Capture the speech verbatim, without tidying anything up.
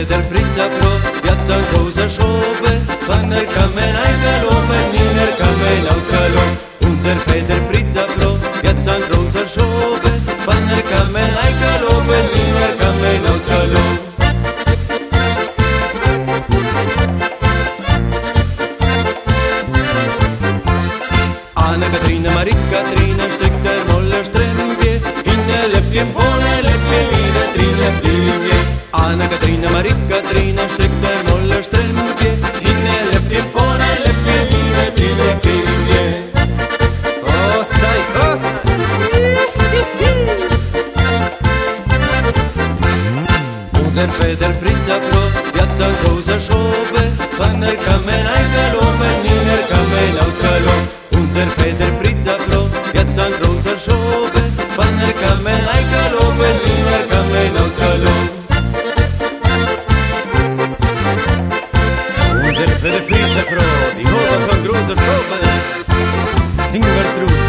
Feder Fritza Pro, viața în großer Schobe, Fanner Kamen ein Galopen, Niner Kamen aus Galop. Unser Feder Fritza Pro, viața în großer Schobe, Fanner Kamen ein Galopen, Niner Kamen aus Galop. Anna Katrina, Marie Katrina, strickt der Moller Strempje, hinne Läppchen, vorne Läppchen, wieder Trine Fliege. Anna Katrina, Marie Katrina, strickt der Moller Strempje, hinne Läppchen, vorne Läppchen, wieder Trine Fliege. Oh, Zeit, oh, Unser Feder Fritza Pro, viața în großer Schobe, Fanner Kamen ein Galopen, Niner Kamen aus Galop. Unser Feder Fritza Pro, viața în großer Schobe, Fanner Kamen ein Galopen, Niner Kamen aus Galop. Unser Feder Fritza Pro, die Hoba von großer Schobe, Ingwer Trud.